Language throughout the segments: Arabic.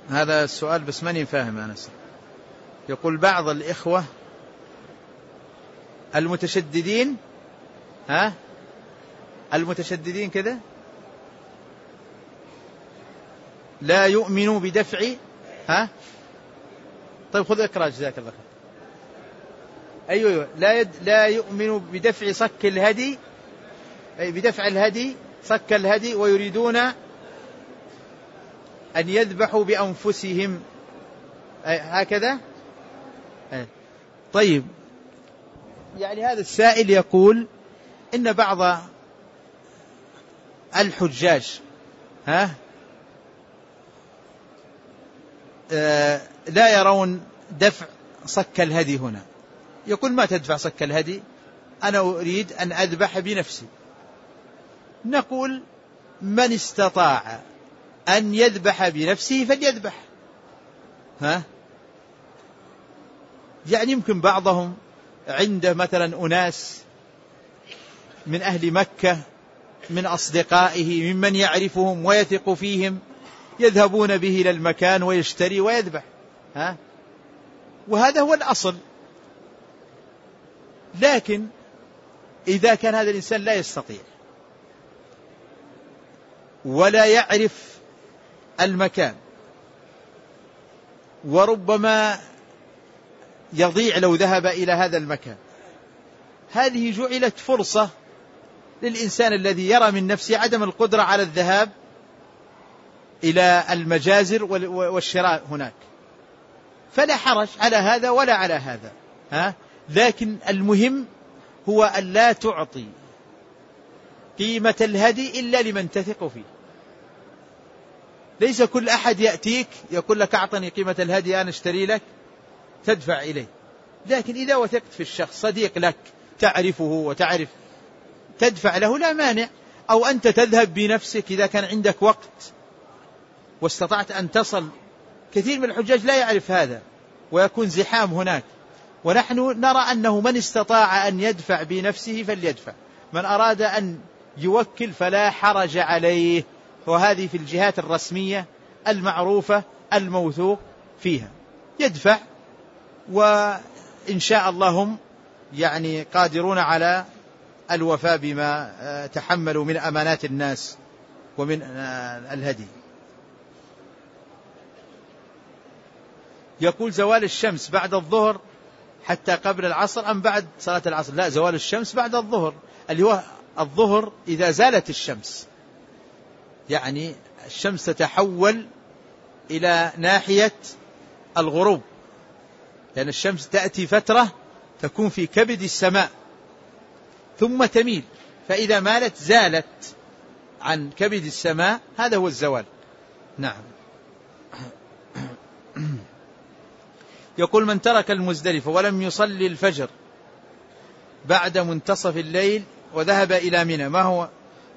هذا السؤال بس ماني فاهم أنا. يقول بعض الإخوة المتشددين، المتشددين كذا لا يؤمنوا بدفع، طيب خذ اقرأ جزاك الله خير. أيوة لا يؤمنوا بدفع صك الهدي، أي بدفع الهدي صك الهدي، ويريدون أن يذبحوا بأنفسهم هكذا. طيب يعني هذا السائل يقول إن بعض الحجاج لا يرون دفع صك الهدي هنا. يقول ما تدفع صك الهدي، أنا أريد أن أذبح بنفسي. نقول من استطاع أن يذبح بنفسه فليذبح. يعني يمكن بعضهم عنده مثلا أناس من أهل مكة من أصدقائه ممن يعرفهم ويثق فيهم، يذهبون به إلى المكان ويشتري ويذبح، وهذا هو الأصل. لكن إذا كان هذا الإنسان لا يستطيع ولا يعرف المكان، وربما يضيع لو ذهب إلى هذا المكان، هذه جعلت فرصة للإنسان الذي يرى من نفسه عدم القدرة على الذهاب إلى المجازر والشراء هناك، فلا حرج على هذا ولا على هذا. لكن المهم هو أن لا تعطي قيمة الهدي إلا لمن تثق فيه. ليس كل أحد يأتيك يقول لك أعطني قيمة الهدي أنا اشتري لك تدفع إليه، لكن إذا وثقت في الشخص صديق لك تعرفه وتعرف تدفع له لا مانع. أو أنت تذهب بنفسك إذا كان عندك وقت واستطعت أن تصل. كثير من الحجاج لا يعرف هذا ويكون زحام هناك، ونحن نرى أنه من استطاع أن يدفع بنفسه فليدفع، من أراد أن يوكل فلا حرج عليه، وهذه في الجهات الرسمية المعروفة الموثوق فيها يدفع، وإن شاء الله هم يعني قادرون على الوفاء بما تحملوا من أمانات الناس ومن الهدي. يقول زوال الشمس بعد الظهر حتى قبل العصر أم بعد صلاة العصر؟ لا، زوال الشمس بعد الظهر، اللي هو الظهر إذا زالت الشمس، يعني الشمس تتحول إلى ناحية الغروب، لأن الشمس تأتي فترة تكون في كبد السماء ثم تميل، فإذا مالت زالت عن كبد السماء، هذا هو الزوال. نعم. يقول من ترك المزدلفة ولم يصلي الفجر بعد منتصف الليل وذهب إلى منى ما هو؟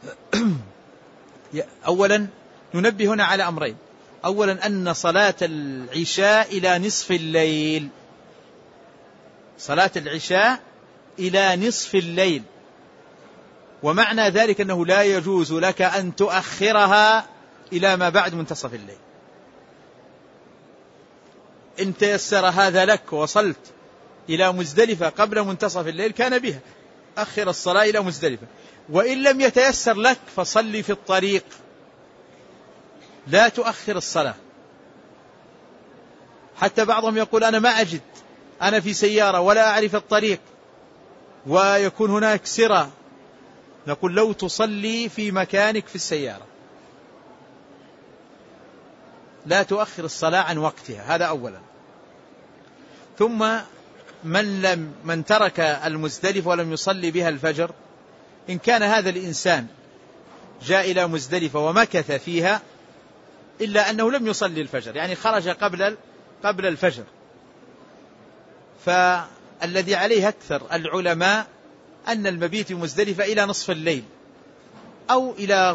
أولا ننبه هنا على أمرين. أولا أن صلاة العشاء إلى نصف الليل، صلاة العشاء إلى نصف الليل، ومعنى ذلك أنه لا يجوز لك أن تؤخرها إلى ما بعد منتصف الليل. إن تيسر هذا لك وصلت إلى مزدلفة قبل منتصف الليل كان بها، أخر الصلاة إلى مزدلفة. وإن لم يتيسر لك فصلي في الطريق، لا تؤخر الصلاة. حتى بعضهم يقول أنا ما أجد، أنا في سيارة ولا أعرف الطريق ويكون هناك سرى، نقول لو تصلي في مكانك في السيارة، لا تؤخر الصلاة عن وقتها، هذا أولا. ثم من ترك المزدلف ولم يصلي بها الفجر، إن كان هذا الإنسان جاء إلى مزدلفة ومكث فيها إلا أنه لم يصلي الفجر، يعني خرج قبل الفجر، فالذي عليه أكثر العلماء أن المبيت مزدلفة إلى نصف الليل أو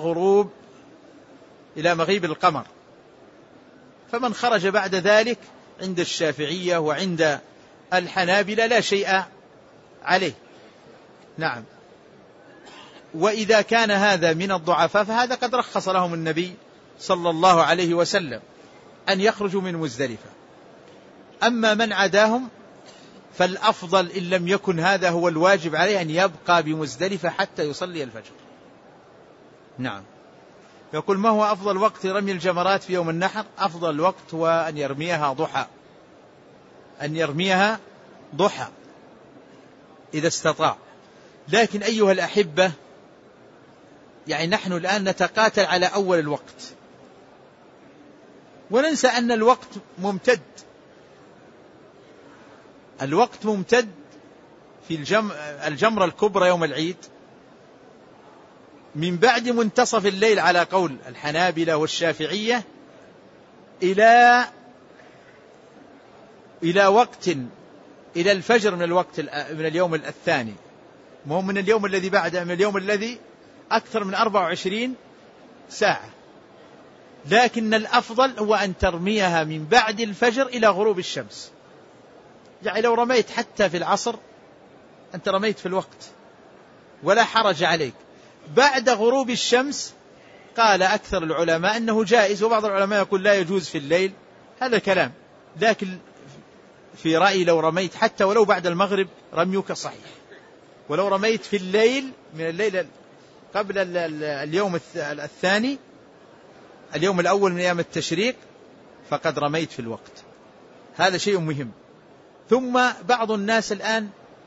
إلى مغيب القمر. فمن خرج بعد ذلك عند الشافعية وعند الحنابلة لا شيء عليه. نعم. وإذا كان هذا من الضعفاء فهذا قد رخص لهم النبي صلى الله عليه وسلم، أن يخرجوا من مزدلفة. أما من عداهم فالأفضل إن لم يكن هذا هو الواجب عليه أن يبقى بمزدلفة حتى يصلي الفجر. نعم. يقول: ما هو أفضل وقت رمي الجمرات في يوم النحر؟ أفضل وقت هو أن يرميها ضحى، أن يرميها ضحى إذا استطاع. لكن أيها الأحبة، يعني نحن الآن نتقاتل على أول الوقت، وننسى أن الوقت ممتد. الوقت ممتد في الجمرة الكبرى يوم العيد من بعد منتصف الليل على قول الحنابلة والشافعية إلى وقت، إلى الفجر من اليوم الثاني، مو من اليوم الذي بعده، من اليوم الذي أكثر من 24 ساعة. لكن الأفضل هو أن ترميها من بعد الفجر إلى غروب الشمس. يعني لو رميت حتى في العصر أنت رميت في الوقت ولا حرج عليك. بعد غروب الشمس قال أكثر العلماء أنه جائز، وبعض العلماء يقول لا يجوز في الليل، هذا كلام. لكن في رأيي لو رميت حتى ولو بعد المغرب رميك صحيح، ولو رميت في الليل من الليل قبل اليوم الثاني، اليوم الأول من أيام التشريق، فقد رميت في الوقت. هذا شيء مهم. ثم بعض الناس الآن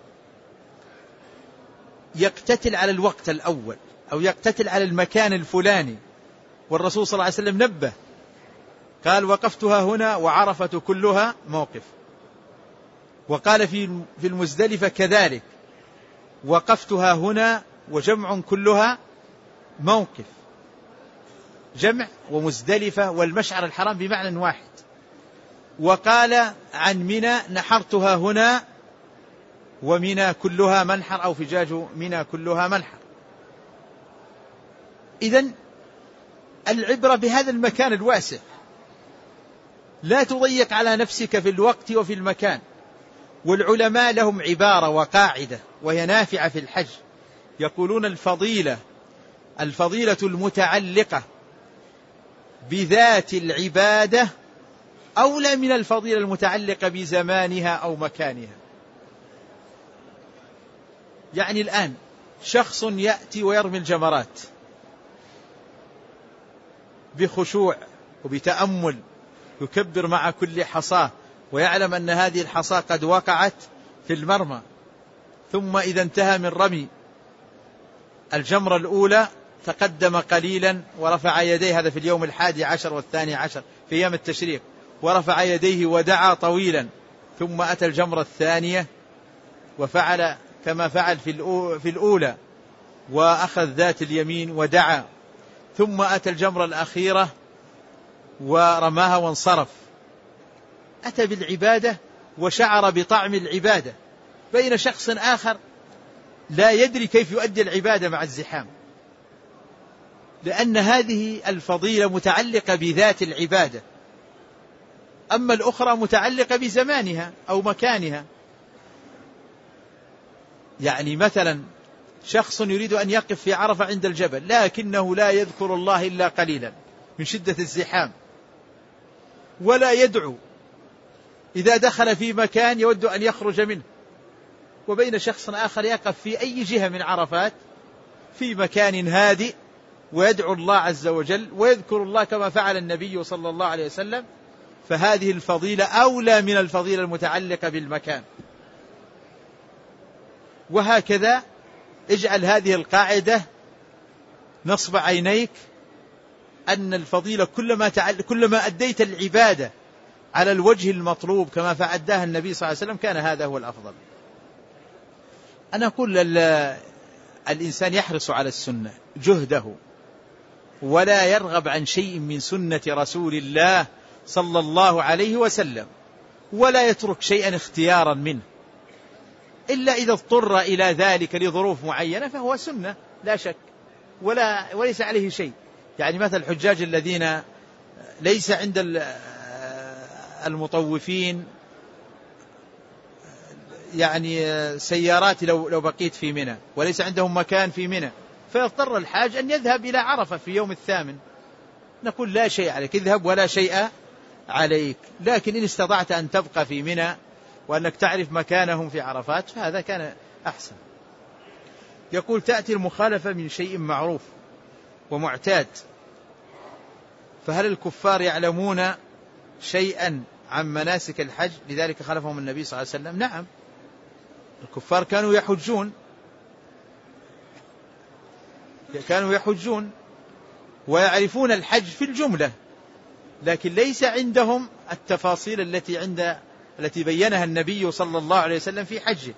يقتتل على الوقت الأول أو يقتتل على المكان الفلاني، والرسول صلى الله عليه وسلم نبه، قال: وقفتها هنا وعرفة كلها موقف. وقال في المزدلفة كذلك: وقفتها هنا وجمع كلها موقف. جمع ومزدلفة والمشعر الحرام بمعنى واحد. وقال عن منى: نحرتها هنا ومنى كلها منحر، أو فجاج منى كلها منحر. إذن العبرة بهذا المكان الواسع، لا تضيق على نفسك في الوقت وفي المكان. والعلماء لهم عبارة وقاعدة وهي نافعة في الحج، يقولون: الفضيلة المتعلقة بذات العبادة أولى من الفضيلة المتعلقة بزمانها أو مكانها. يعني الآن شخص يأتي ويرمي الجمرات بخشوع وبتأمل، يكبر مع كل حصاة، ويعلم أن هذه الحصاة قد وقعت في المرمى. ثم إذا انتهى من رمي الجمرة الأولى تقدم قليلا ورفع يديه، هذا في اليوم 11 والثاني عشر في أيام التشريق، ورفع يديه ودعا طويلا. ثم أتى الجمرة الثانية وفعل كما فعل في الأولى، وأخذ ذات اليمين ودعا. ثم أتى الجمرة الأخيرة ورماها وانصرف. أتى بالعبادة وشعر بطعم العبادة، بين شخص آخر لا يدري كيف يؤدي العبادة مع الزحام، لأن هذه الفضيلة متعلقة بذات العبادة، أما الأخرى متعلقة بزمانها أو مكانها. يعني مثلا شخص يريد أن يقف في عرفة عند الجبل، لكنه لا يذكر الله إلا قليلا من شدة الزحام، ولا يدعو، إذا دخل في مكان يود أن يخرج منه. وبين شخص آخر يقف في أي جهة من عرفات في مكان هادئ ويدعو الله عز وجل ويذكر الله كما فعل النبي صلى الله عليه وسلم. فهذه الفضيلة أولى من الفضيلة المتعلقة بالمكان. وهكذا اجعل هذه القاعدة نصب عينيك، أن الفضيلة كلما أديت العبادة على الوجه المطلوب كما فأداها النبي صلى الله عليه وسلم كان هذا هو الأفضل. أنا أقول الإنسان يحرص على السنة جهده، ولا يرغب عن شيء من سنة رسول الله صلى الله عليه وسلم، ولا يترك شيئا اختيارا منه، إلا إذا اضطر إلى ذلك لظروف معينة فهو سنة لا شك، وليس عليه شيء. يعني مثل الحجاج الذين ليس عند المطوفين يعني سيارات لو بقيت في منى، وليس عندهم مكان في منى، فيضطر الحاج أن يذهب إلى عرفة في يوم الثامن، نقول لا شيء عليك، اذهب ولا شيء عليك. لكن إن استطعت أن تبقى في منى وأنك تعرف مكانهم في عرفات فهذا كان أحسن. يقول تأتي المخالفة من شيء معروف ومعتاد، فهل الكفار يعلمون شيئا عن مناسك الحج لذلك خالفهم النبي صلى الله عليه وسلم؟ نعم، الكفار كانوا يحجون ويعرفون الحج في الجملة، لكن ليس عندهم التفاصيل التي بينها النبي صلى الله عليه وسلم في حجه.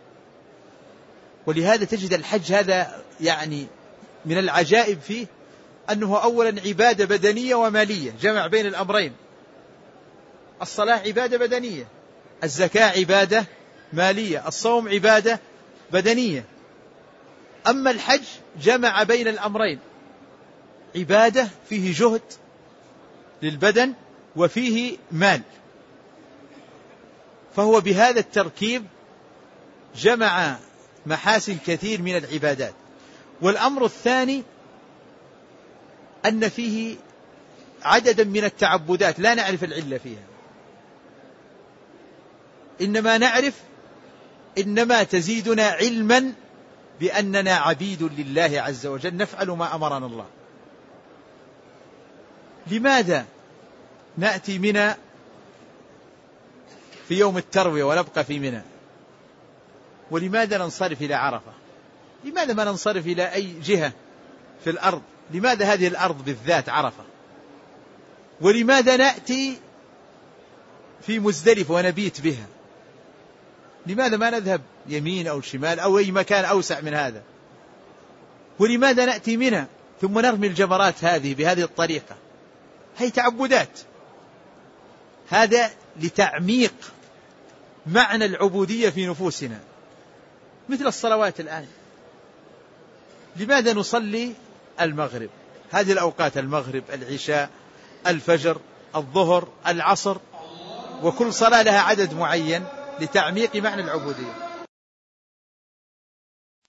ولهذا تجد الحج هذا يعني من العجائب فيه أنه أولا عبادة بدنية ومالية، جمع بين الأمرين. الصلاة عبادة بدنية، الزكاة عبادة مالية، الصوم عبادة بدنية. أما الحج جمع بين الأمرين، عبادة فيه جهد للبدن وفيه مال، فهو بهذا التركيب جمع محاسن كثير من العبادات. والأمر الثاني أن فيه عددا من التعبدات لا نعرف العلة فيها، إنما تزيدنا علما بأننا عبيد لله عز وجل نفعل ما أمرنا الله. لماذا نأتي منى في يوم التروية ونبقى في منى؟ ولماذا ننصرف إلى عرفة؟ لماذا ما ننصرف إلى أي جهة في الأرض؟ لماذا هذه الأرض بالذات عرفة؟ ولماذا نأتي في مزدلفة ونبيت بها؟ لماذا ما نذهب يمين أو شمال أو أي مكان أوسع من هذا؟ ولماذا نأتي منى ثم نرمي الجمرات هذه بهذه الطريقة؟ هي تعبدات. هذا لتعميق معنى العبودية في نفوسنا، مثل الصلوات الآن. لماذا نصلي المغرب هذه الأوقات؟ المغرب، العشاء، الفجر، الظهر، العصر، وكل صلاة لها عدد معين لتعميق معنى العبودية.